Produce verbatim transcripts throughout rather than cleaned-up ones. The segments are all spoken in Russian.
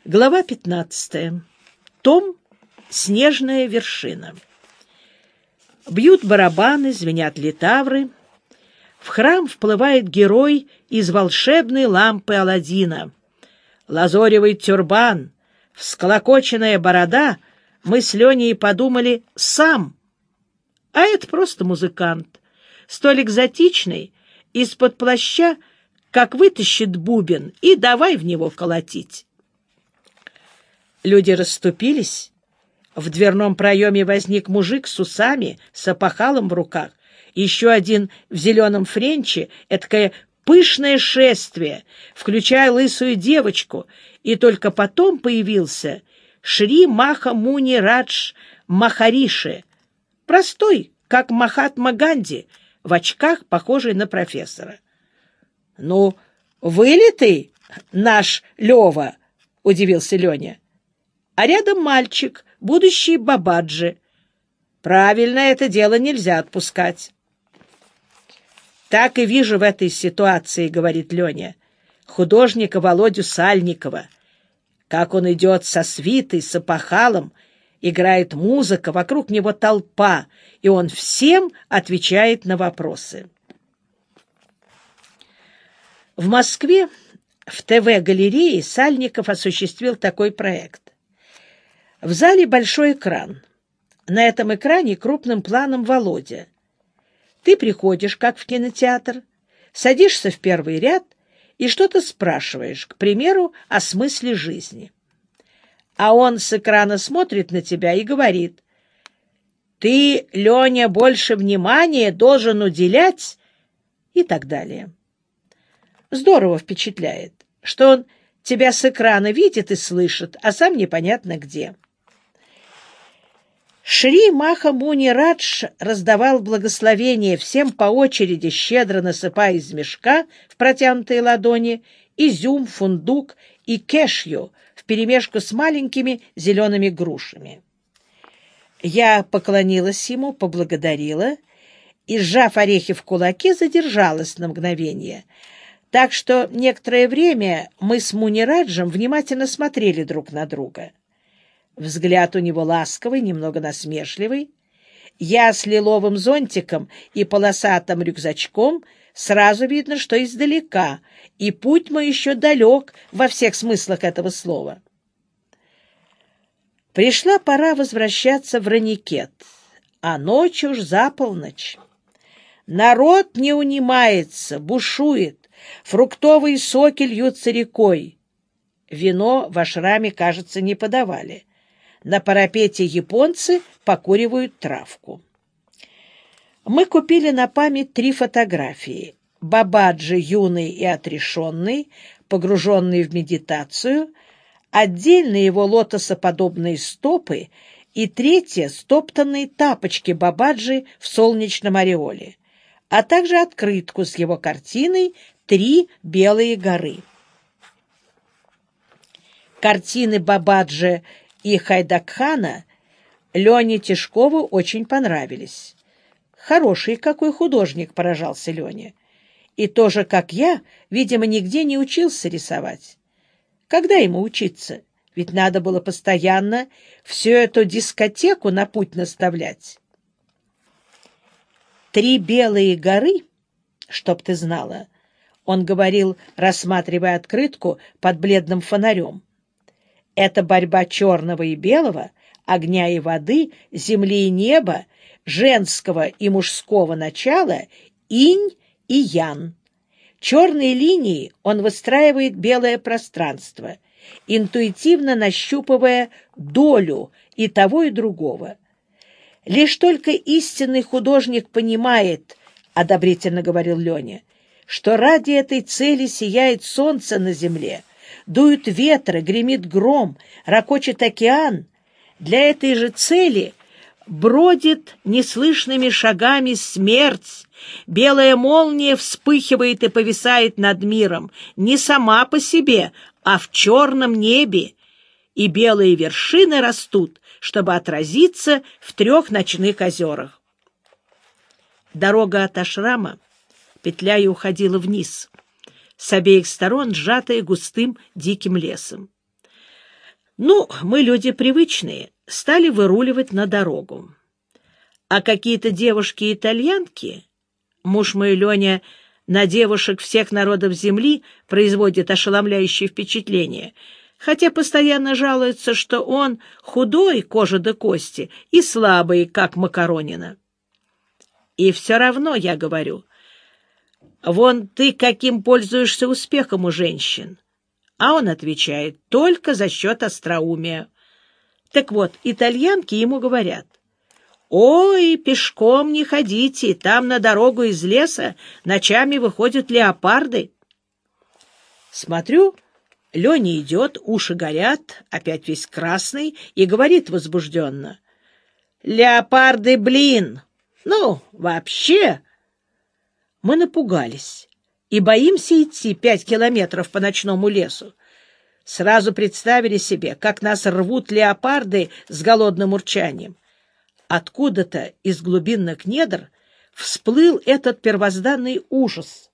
Глава пятнадцатая. Том «Снежная вершина». Бьют барабаны, звенят литавры. В храм вплывает герой из волшебной лампы Аладдина. Лазоревый тюрбан, всколокоченная борода, мы с Леней подумали «сам». А это просто музыкант, столь экзотичный, из-под плаща, как вытащит бубен, и давай в него колотить. Люди расступились. В дверном проеме возник мужик с усами, с опахалом в руках. Еще один в зеленом френче, эдакое пышное шествие, включая лысую девочку, и только потом появился Шри Маха Муни Радж Махариши, простой, как Махатма Ганди, в очках, похожий на профессора. — Ну, вылитый наш Лева, — удивился Леня. А рядом мальчик, будущий Бабаджи. Правильно, это дело нельзя отпускать. Так и вижу в этой ситуации, — говорит Леня, — художника Володю Сальникова. Как он идет со свитой, с опахалом, играет музыка, вокруг него толпа, и он всем отвечает на вопросы. В Москве в ТВ-галерее Сальников осуществил такой проект. В зале большой экран. На этом экране крупным планом Володя. Ты приходишь, как в кинотеатр, садишься в первый ряд и что-то спрашиваешь, к примеру, о смысле жизни. А он с экрана смотрит на тебя и говорит: «Ты, Леня, больше внимания должен уделять», и так далее. Здорово впечатляет, что он тебя с экрана видит и слышит, а сам непонятно где. Шри Маха Муни Радж раздавал благословения всем по очереди, щедро насыпая из мешка в протянутые ладони изюм, фундук и кешью вперемешку с маленькими зелеными грушами. Я поклонилась ему, поблагодарила и, сжав орехи в кулаке, задержалась на мгновение, так что некоторое время мы с Муни Раджем внимательно смотрели друг на друга. Взгляд у него ласковый, немного насмешливый. Я с лиловым зонтиком и полосатым рюкзачком, сразу видно, что издалека, и путь мой еще далек во всех смыслах этого слова. Пришла пора возвращаться в Раникет, а ночь уж за полночь. Народ не унимается, бушует, фруктовые соки льются рекой. Вино в ашраме, кажется, не подавали. На парапете японцы покуривают травку. Мы купили на память три фотографии. Бабаджи юный и отрешенный, погруженный в медитацию, отдельно его лотосоподобные стопы и третья — стоптанные тапочки Бабаджи в солнечном ореоле, а также открытку с его картиной «Три белые горы». Картины Бабаджи и Хайдакхана Лене Тишкову очень понравились. Хороший какой художник, поражался Леня. И тоже, как я, видимо, нигде не учился рисовать. Когда ему учиться? Ведь надо было постоянно всю эту дискотеку на путь наставлять. «Три белые горы», чтоб ты знала, он говорил, рассматривая открытку под бледным фонарем. Это борьба черного и белого, огня и воды, земли и неба, женского и мужского начала, инь и ян. Черной линией он выстраивает белое пространство, интуитивно нащупывая долю и того, и другого. Лишь только истинный художник понимает, одобрительно говорил Леня, что ради этой цели сияет солнце на земле, дуют ветры, гремит гром, ракочет океан. Для этой же цели бродит неслышными шагами смерть. Белая молния вспыхивает и повисает над миром не сама по себе, а в черном небе. И белые вершины растут, чтобы отразиться в трех ночных озерах. Дорога от ашрама, петляя, уходила вниз, с обеих сторон сжатая густым диким лесом. Ну, мы люди привычные, стали выруливать на дорогу. А какие-то девушки-итальянки, муж мой Леня на девушек всех народов земли производит ошеломляющее впечатление, хотя постоянно жалуется, что он худой, кожа до кости, и слабый, как макаронина. И все равно, я говорю, вон ты каким пользуешься успехом у женщин. А он отвечает, только за счет остроумия. Так вот, итальянки ему говорят, «Ой, пешком не ходите, там на дорогу из леса ночами выходят леопарды». Смотрю, Леня идет, уши горят, опять весь красный, и говорит возбужденно, «Леопарды, блин! Ну, вообще!» Мы напугались и боимся идти пять километров по ночному лесу. Сразу представили себе, как нас рвут леопарды с голодным урчанием. Откуда-то из глубинных недр всплыл этот первозданный ужас.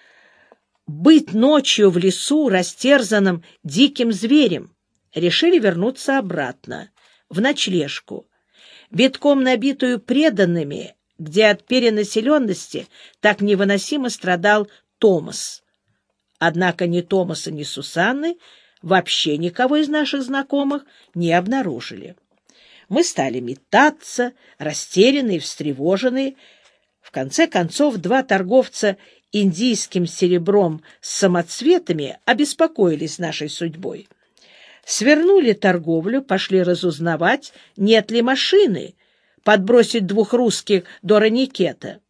Быть ночью в лесу, растерзанным диким зверем, решили вернуться обратно, в ночлежку, битком набитую преданными, где от перенаселенности так невыносимо страдал Томас. Однако ни Томаса, ни Сусанны вообще никого из наших знакомых не обнаружили. Мы стали метаться, растерянные, встревоженные. В конце концов, два торговца индийским серебром с самоцветами обеспокоились нашей судьбой. Свернули торговлю, пошли разузнавать, нет ли машины, подбросить двух русских до Раникета.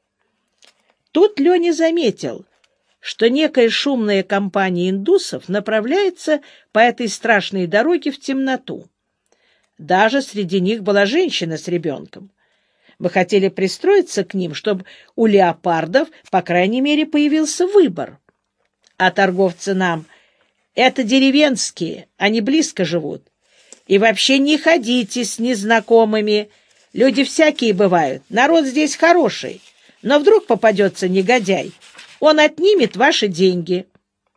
Тут Леня заметил, что некая шумная компания индусов направляется по этой страшной дороге в темноту. Даже среди них была женщина с ребенком. Мы хотели пристроиться к ним, чтобы у леопардов, по крайней мере, появился выбор. А торговцы нам: это деревенские, они близко живут. И вообще не ходите с незнакомыми. Люди всякие бывают, народ здесь хороший. Но вдруг попадется негодяй, он отнимет ваши деньги.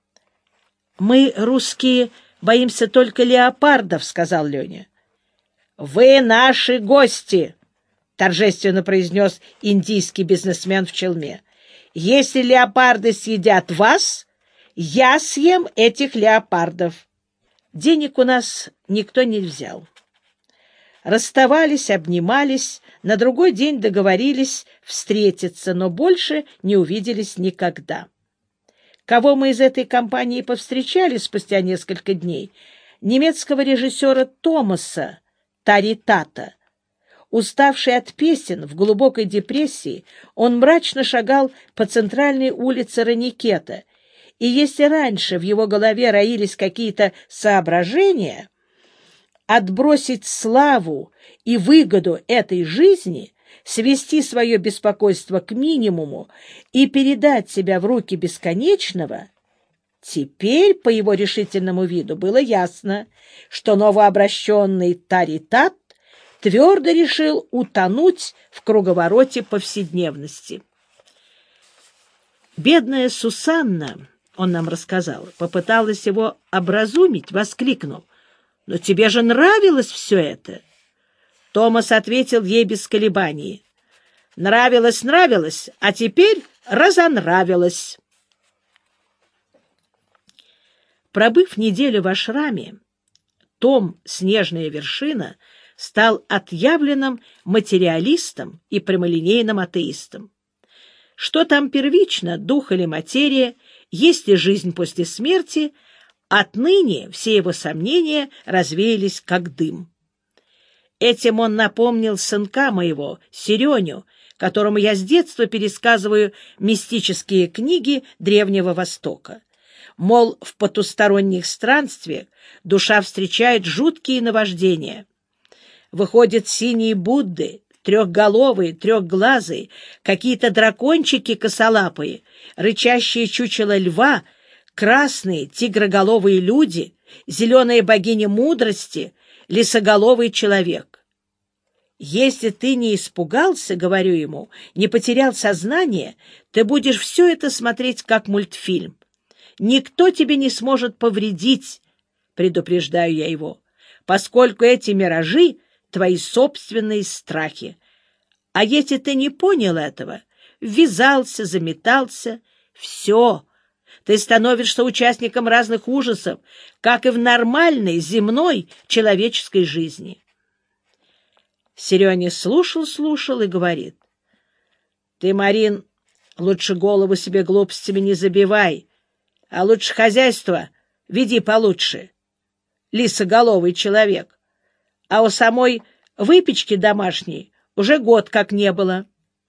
— Мы, русские, боимся только леопардов, — сказал Леня. — Вы наши гости, — торжественно произнес индийский бизнесмен в челме. — Если леопарды съедят вас, я съем этих леопардов. Денег у нас никто не взял. Расставались, обнимались, на другой день договорились встретиться, но больше не увиделись никогда. Кого мы из этой компании повстречали спустя несколько дней? Немецкого режиссера Томаса Таритата. Уставший от песен, в глубокой депрессии, он мрачно шагал по центральной улице Раникета, и если раньше в его голове роились какие-то соображения, отбросить славу и выгоду этой жизни, свести свое беспокойство к минимуму и передать себя в руки бесконечного, теперь по его решительному виду было ясно, что новообращенный Таритат твердо решил утонуть в круговороте повседневности. Бедная Сусанна, он нам рассказал, попыталась его образумить, воскликнув: «Но тебе же нравилось все это!» Томас ответил ей без колебаний: «Нравилось, нравилось, а теперь разонравилось». Пробыв неделю в ашраме, Том «Снежная вершина» стал отъявленным материалистом и прямолинейным атеистом. Что там первично, дух или материя, есть ли жизнь после смерти, отныне все его сомнения развеялись как дым. Этим он напомнил сынка моего, Сереню, которому я с детства пересказываю мистические книги Древнего Востока. Мол, в потусторонних странствиях душа встречает жуткие наваждения. Выходят синие Будды, трехголовые, трехглазые, какие-то дракончики косолапые, рычащие чучело льва, красные тигроголовые люди, зеленая богиня мудрости, лисоголовый человек. Если ты не испугался, говорю ему, не потерял сознание, ты будешь все это смотреть как мультфильм. Никто тебе не сможет повредить, предупреждаю я его. поскольку эти миражи — твои собственные страхи. А если ты не понял этого, ввязался, заметался, все, ты становишься участником разных ужасов, как и в нормальной земной человеческой жизни. Серёня слушал-слушал и говорит: ты, Марин, лучше голову себе глупостями не забивай, а лучше хозяйство веди получше. Лисоголовый человек. А у самой выпечки домашней уже год как не было.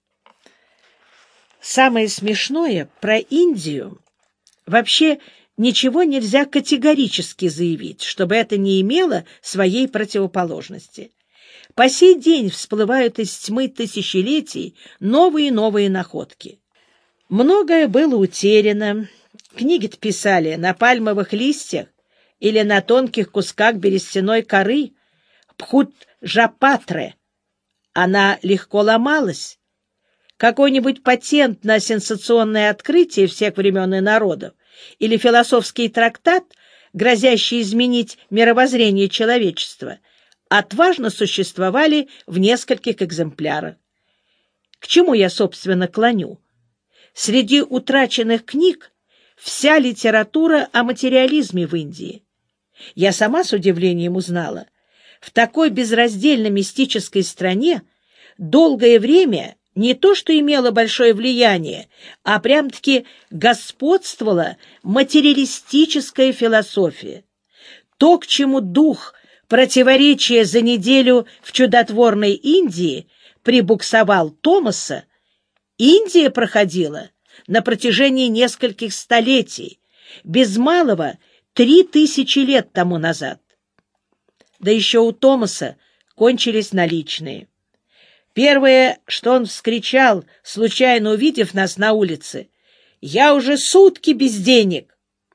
Самое смешное про Индию: вообще ничего нельзя категорически заявить, чтобы это не имело своей противоположности. По сей день всплывают из тьмы тысячелетий новые и новые находки. Многое было утеряно. Книги-то писали на пальмовых листьях или на тонких кусках берестяной коры, пхут-жапатре. Она легко ломалась. Какой-нибудь патент на сенсационное открытие всех времен и народов или философский трактат, грозящий изменить мировоззрение человечества, отважно существовали в нескольких экземплярах. К чему я, собственно, клоню? Среди утраченных книг вся литература о материализме в Индии. Я сама с удивлением узнала, в такой безраздельно-мистической стране долгое время не то что имела большое влияние, а прям-таки господствовала материалистическая философия. То, к чему дух противоречия за неделю в чудотворной Индии прибуксовал Томаса, Индия проходила на протяжении нескольких столетий, без малого три тысячи лет тому назад. Да еще у Томаса кончились наличные. Первое, что он вскричал, случайно увидев нас на улице: «Я уже сутки без денег!»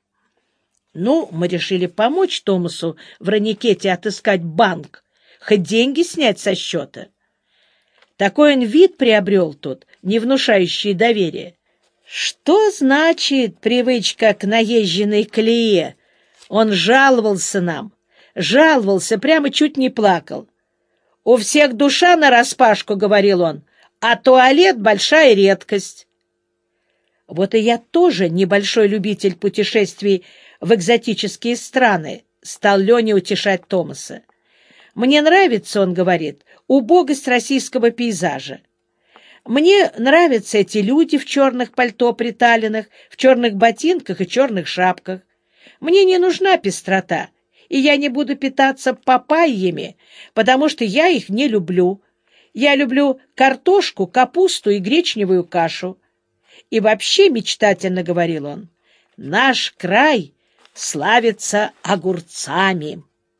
Ну, мы решили помочь Томасу в Раникете отыскать банк, хоть деньги снять со счета. Такой он вид приобрел тут, не внушающий доверия. Что значит привычка к наезженной колее? Он жаловался нам, жаловался, прямо чуть не плакал. «У всех душа нараспашку», — говорил он, — «а туалет — большая редкость». Вот и я тоже небольшой любитель путешествий в экзотические страны, — стал Леня утешать Томаса. «Мне нравится, — он говорит, — убогость российского пейзажа. Мне нравятся эти люди в черных пальто приталенных, в черных ботинках и черных шапках. Мне не нужна пестрота, и я не буду питаться папайями, потому что я их не люблю. Я люблю картошку, капусту и гречневую кашу. И вообще, — мечтательно говорил он, — наш край славится огурцами».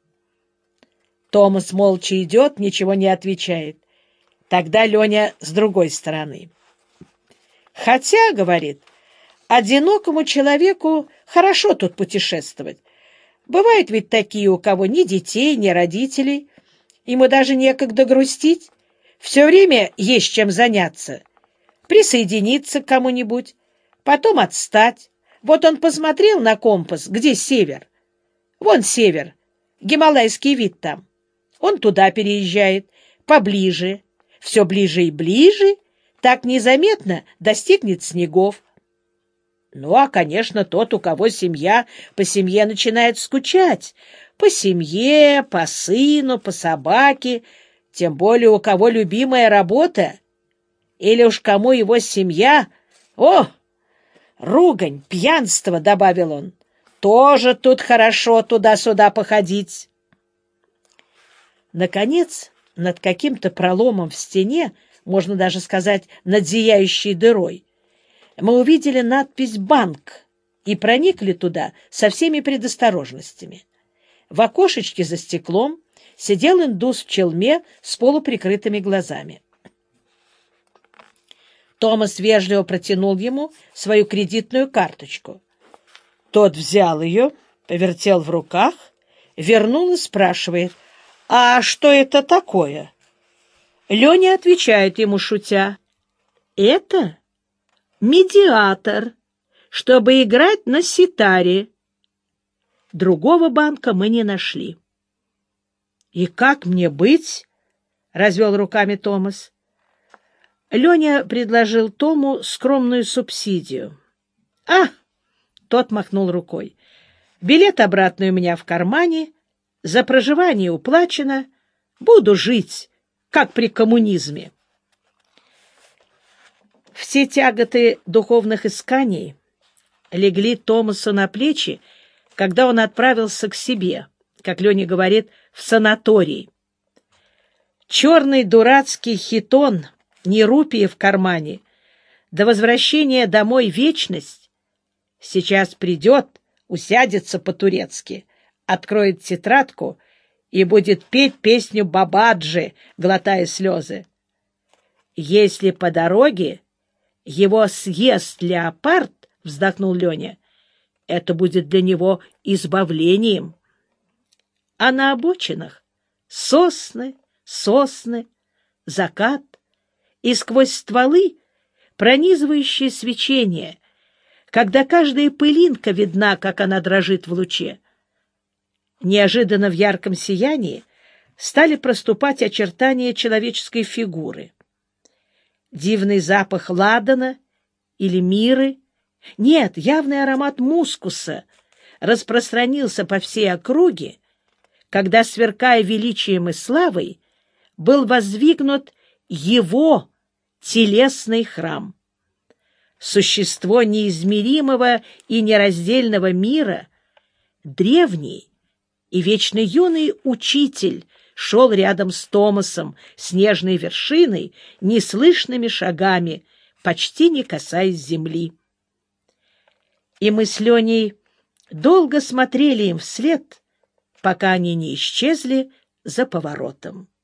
Томас молча идет, ничего не отвечает. Тогда Леня с другой стороны. «Хотя, — говорит, — одинокому человеку хорошо тут путешествовать. Бывают ведь такие, у кого ни детей, ни родителей. Ему даже некогда грустить. Все время есть чем заняться. Присоединиться к кому-нибудь, потом отстать. Вот он посмотрел на компас, где север. Вон север, гималайский вид там. Он туда переезжает, поближе. Все ближе и ближе, так незаметно достигнет снегов. Ну, а, конечно, тот, у кого семья, по семье начинает скучать. По семье, по сыну, по собаке, тем более у кого любимая работа. Или уж кому его семья. О, ругань, пьянство, — добавил он, — тоже тут хорошо туда-сюда походить. Наконец, над каким-то проломом в стене, можно даже сказать, над зияющей дырой, мы увидели надпись «Банк» и проникли туда со всеми предосторожностями. В окошечке за стеклом сидел индус в челме с полуприкрытыми глазами. Томас вежливо протянул ему свою кредитную карточку. Тот взял ее, повертел в руках, вернул и спрашивает: «А что это такое?» Леня отвечает ему, шутя: «Это медиатор, чтобы играть на ситаре». Другого банка мы не нашли. И как мне быть? — развел руками Томас. Леня предложил Тому скромную субсидию. — А! — тот махнул рукой. — Билет обратный у меня в кармане, за проживание уплачено, буду жить, как при коммунизме. Все тяготы духовных исканий легли Томасу на плечи, когда он отправился к себе, как Леня говорит, в санаторий. Черный дурацкий хитон, ни рупии в кармане, до возвращения домой вечность, сейчас придет, усядется по-турецки, откроет тетрадку и будет петь песню Бабаджи, глотая слезы. Если по дороге его съест леопард, — вздохнул Леня, — это будет для него избавлением. А на обочинах сосны, сосны, закат и сквозь стволы пронизывающее свечение, когда каждая пылинка видна, как она дрожит в луче. Неожиданно в ярком сиянии стали проступать очертания человеческой фигуры. Дивный запах ладана или миры, нет, явный аромат мускуса распространился по всей округе, когда, сверкая величием и славой, был воздвигнут его телесный храм. Существо неизмеримого и нераздельного мира, древний и вечно юный учитель, шел рядом с Томасом, снежной вершиной, неслышными шагами, почти не касаясь земли. И мы с Леней долго смотрели им вслед, пока они не исчезли за поворотом.